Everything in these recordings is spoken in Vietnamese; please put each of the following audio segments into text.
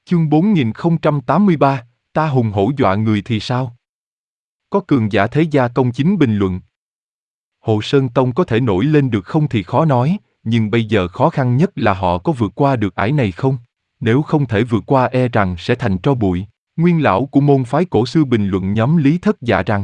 Chương 4083, ta hùng hổ dọa người thì sao? Có cường giả thế gia công chính bình luận. Hồ Sơn Tông có thể nổi lên được không thì khó nói, nhưng bây giờ khó khăn nhất là họ có vượt qua được ải này không? Nếu không thể vượt qua e rằng sẽ thành tro bụi. Nguyên lão của môn phái cổ xưa bình luận nhóm Lý Thất Dạ rằng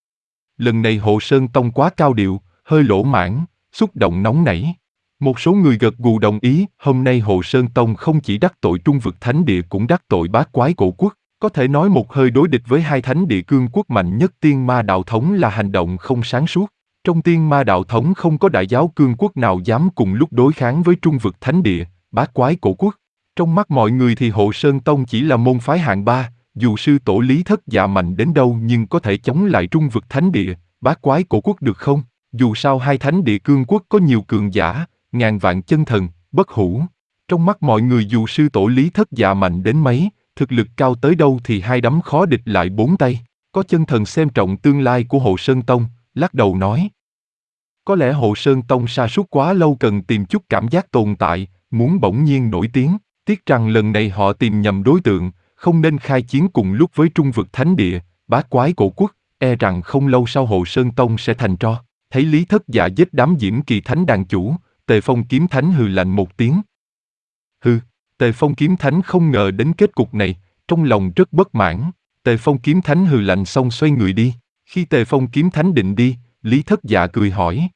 lần này Hồ Sơn Tông quá cao điệu, hơi lỗ mãng, xúc động nóng nảy. Một số người gật gù đồng ý, hôm nay Hồ Sơn Tông không chỉ đắc tội Trung Vực Thánh Địa cũng đắc tội Bát Quái Cổ Quốc, có thể nói một hơi đối địch với hai thánh địa cương quốc mạnh nhất Tiên Ma Đạo Thống là hành động không sáng suốt. Trong Tiên Ma Đạo Thống không có đại giáo cương quốc nào dám cùng lúc đối kháng với Trung Vực Thánh Địa, Bát Quái Cổ Quốc. Trong mắt mọi người thì Hồ Sơn Tông chỉ là môn phái hạng ba, dù sư tổ Lý Thất Dạ mạnh đến đâu nhưng có thể chống lại Trung Vực Thánh Địa, Bát Quái Cổ Quốc được không? Dù sao hai thánh địa cương quốc có nhiều cường giả, ngàn vạn chân thần, bất hủ. Trong mắt mọi người dù sư tổ Lý Thất Dạ mạnh đến mấy, thực lực cao tới đâu thì hai đấm khó địch lại bốn tay. Có chân thần xem trọng tương lai của Hồ Sơn Tông, lắc đầu nói. Có lẽ Hồ Sơn Tông sa sút quá lâu cần tìm chút cảm giác tồn tại, muốn bỗng nhiên nổi tiếng. Tiếc rằng lần này họ tìm nhầm đối tượng, không nên khai chiến cùng lúc với Trung Vực Thánh Địa, Bát Quái Cổ Quốc, e rằng không lâu sau Hồ Sơn Tông sẽ thành tro. Thấy Lý Thất Dạ giết đám Diễm Kỳ Thánh đàn chủ, Tề Phong Kiếm Thánh hừ lạnh một tiếng. Hừ, Tề Phong Kiếm Thánh không ngờ đến kết cục này, trong lòng rất bất mãn. Tề Phong Kiếm Thánh hừ lạnh xong xoay người đi. Khi Tề Phong Kiếm Thánh định đi, Lý Thất Dạ cười hỏi.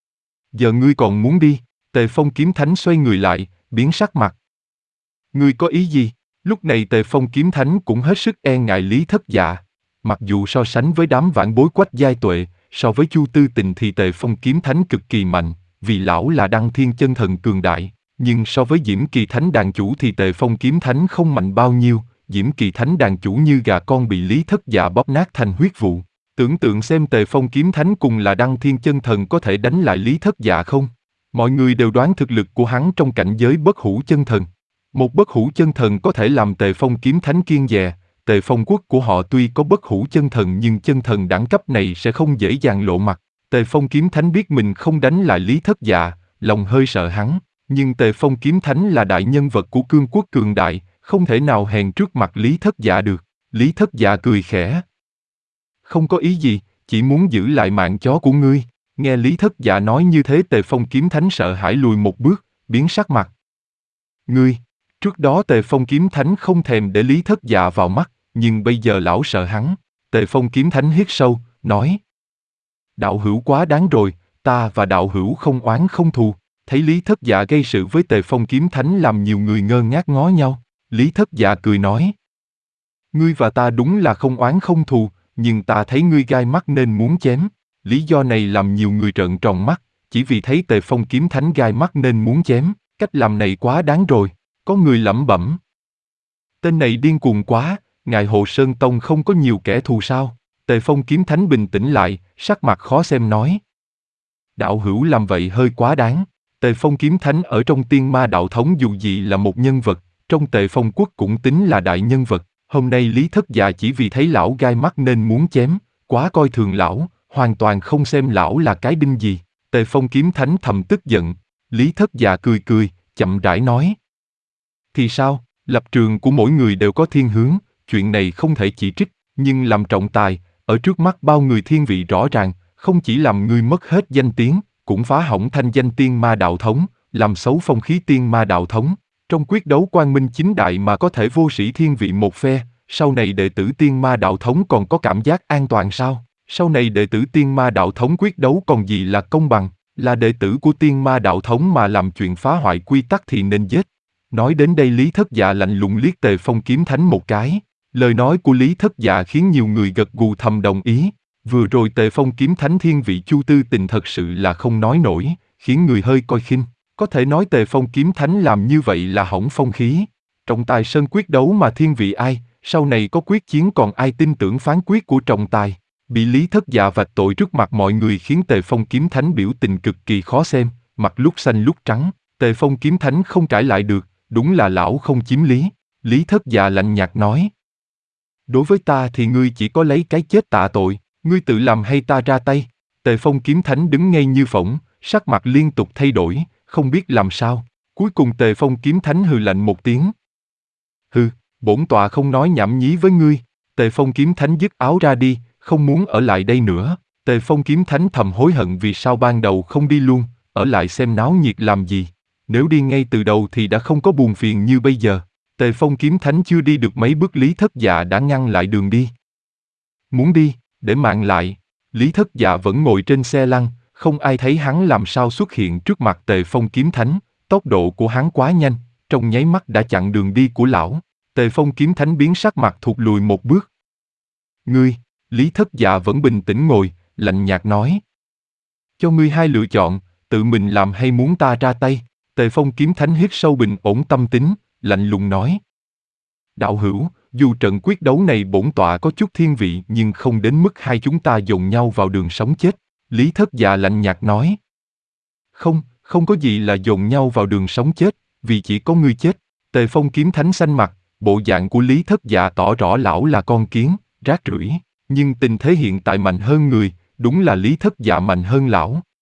Giờ ngươi còn muốn đi? Tề Phong Kiếm Thánh xoay người lại, biến sắc mặt. Ngươi có ý gì? Lúc này Tề Phong Kiếm Thánh cũng hết sức e ngại Lý Thất Dạ. Mặc dù so sánh với đám vãn bối Quách Giai Tuệ, so với Chu Tư Tình thì Tề Phong Kiếm Thánh cực kỳ mạnh, vì lão là đăng thiên chân thần cường đại. Nhưng so với Diễm Kỳ Thánh đàn chủ thì Tề Phong Kiếm Thánh không mạnh bao nhiêu. Diễm Kỳ Thánh đàn chủ như gà con bị Lý Thất Dạ bóp nát thành huyết vụ. Tưởng tượng xem Tề Phong Kiếm Thánh cùng là đăng thiên chân thần có thể đánh lại Lý Thất Dạ không? Mọi người đều đoán thực lực của hắn trong cảnh giới bất hủ chân thần. Một bất hủ chân thần có thể làm Tề Phong Kiếm Thánh kiêng dè. Tề Phong quốc của họ tuy có bất hủ chân thần nhưng chân thần đẳng cấp này sẽ không dễ dàng lộ mặt. Tề Phong Kiếm Thánh biết mình không đánh lại Lý Thất Dạ, lòng hơi sợ hắn. Nhưng Tề Phong Kiếm Thánh là đại nhân vật của cương quốc cường đại, không thể nào hèn trước mặt Lý Thất Dạ được. Lý Thất Dạ cười khẽ. Không có ý gì, chỉ muốn giữ lại mạng chó của ngươi. Nghe Lý Thất Dạ nói như thế Tề Phong Kiếm Thánh sợ hãi lùi một bước, biến sắc mặt. Ngươi, trước đó Tề Phong Kiếm Thánh không thèm để Lý Thất Dạ vào mắt, nhưng bây giờ lão sợ hắn. Tề Phong Kiếm Thánh hít sâu, nói. Đạo hữu quá đáng rồi, ta và đạo hữu không oán không thù. Thấy Lý Thất Dạ gây sự với Tề Phong Kiếm Thánh làm nhiều người ngơ ngác ngó nhau. Lý Thất Dạ cười nói. Ngươi và ta đúng là không oán không thù, nhưng ta thấy ngươi gai mắt nên muốn chém. Lý do này làm nhiều người trợn tròn mắt, chỉ vì thấy Tề Phong Kiếm Thánh gai mắt nên muốn chém. Cách làm này quá đáng rồi. Có người lẩm bẩm. Tên này điên cuồng quá, ngài Hồ Sơn Tông không có nhiều kẻ thù sao? Tề Phong Kiếm Thánh bình tĩnh lại, sắc mặt khó xem nói. Đạo hữu làm vậy hơi quá đáng. Tề Phong Kiếm Thánh ở trong Tiên Ma Đạo Thống dù gì là một nhân vật, trong Tề Phong Quốc cũng tính là đại nhân vật. Hôm nay Lý Thất Dạ chỉ vì thấy lão gai mắt nên muốn chém, quá coi thường lão, hoàn toàn không xem lão là cái đinh gì. Tề Phong Kiếm Thánh thầm tức giận. Lý Thất Dạ cười cười, chậm rãi nói. Thì sao, lập trường của mỗi người đều có thiên hướng, chuyện này không thể chỉ trích, nhưng làm trọng tài, ở trước mắt bao người thiên vị rõ ràng, không chỉ làm ngươi mất hết danh tiếng, cũng phá hỏng thanh danh Tiên Ma Đạo Thống, làm xấu phong khí Tiên Ma Đạo Thống. Trong quyết đấu quang minh chính đại mà có thể vô sĩ thiên vị một phe, sau này đệ tử Tiên Ma Đạo Thống còn có cảm giác an toàn sao? Sau này đệ tử Tiên Ma Đạo Thống quyết đấu còn gì là công bằng, là đệ tử của Tiên Ma Đạo Thống mà làm chuyện phá hoại quy tắc thì nên giết. Nói đến đây Lý Thất Dạ lạnh lùng liếc Tề Phong Kiếm Thánh một cái. Lời nói của Lý Thất Dạ khiến nhiều người gật gù thầm đồng ý. Vừa rồi Tề Phong Kiếm Thánh thiên vị Chu Tư Tình thật sự là không nói nổi, khiến người hơi coi khinh. Có thể nói Tề Phong Kiếm Thánh làm như vậy là hỏng phong khí. Trọng tài sơn quyết đấu mà thiên vị ai, sau này có quyết chiến còn ai tin tưởng phán quyết của trọng tài. Bị Lý Thất Dạ vạch tội trước mặt mọi người khiến Tề Phong Kiếm Thánh biểu tình cực kỳ khó xem, mặt lúc xanh lúc trắng. Tề Phong Kiếm Thánh không cãi lại được, đúng là lão không chiếm lý. Lý Thất Dạ lạnh nhạt nói. Đối với ta thì ngươi chỉ có lấy cái chết tạ tội, ngươi tự làm hay ta ra tay? Tề Phong Kiếm Thánh đứng ngay như phỗng, sắc mặt liên tục thay đổi, không biết làm sao. Cuối cùng Tề Phong Kiếm Thánh hừ lạnh một tiếng. Hừ, Bổn tọa không nói nhảm nhí với ngươi. Tề Phong Kiếm Thánh dứt áo ra đi, không muốn ở lại đây nữa. Tề Phong Kiếm Thánh thầm hối hận vì sao ban đầu không đi luôn, ở lại xem náo nhiệt làm gì. Nếu đi ngay từ đầu thì đã không có buồn phiền như bây giờ. Tề Phong Kiếm Thánh chưa đi được mấy bước Lý Thất Dạ đã ngăn lại đường đi. Muốn đi, để mạng lại. Lý Thất Dạ vẫn ngồi trên xe lăn, không ai thấy hắn làm sao xuất hiện trước mặt Tề Phong Kiếm Thánh. Tốc độ của hắn quá nhanh, trong nháy mắt đã chặn đường đi của lão. Tề Phong Kiếm Thánh biến sắc mặt thụt lùi một bước. Ngươi, Lý Thất Dạ vẫn bình tĩnh ngồi, lạnh nhạt nói. Cho ngươi hai lựa chọn, tự mình làm hay muốn ta ra tay. Tề Phong Kiếm Thánh hít sâu bình ổn tâm tính, lạnh lùng nói. Đạo hữu, dù trận quyết đấu này bổn tọa có chút thiên vị nhưng không đến mức hai chúng ta dồn nhau vào đường sống chết. Lý Thất Dạ lạnh nhạt nói. Không, không có gì là dồn nhau vào đường sống chết, vì chỉ có ngươi chết. Tề Phong Kiếm Thánh xanh mặt, bộ dạng của Lý Thất Dạ tỏ rõ lão là con kiến, rác rưởi. Nhưng tình thế hiện tại mạnh hơn người, đúng là Lý Thất Dạ mạnh hơn lão.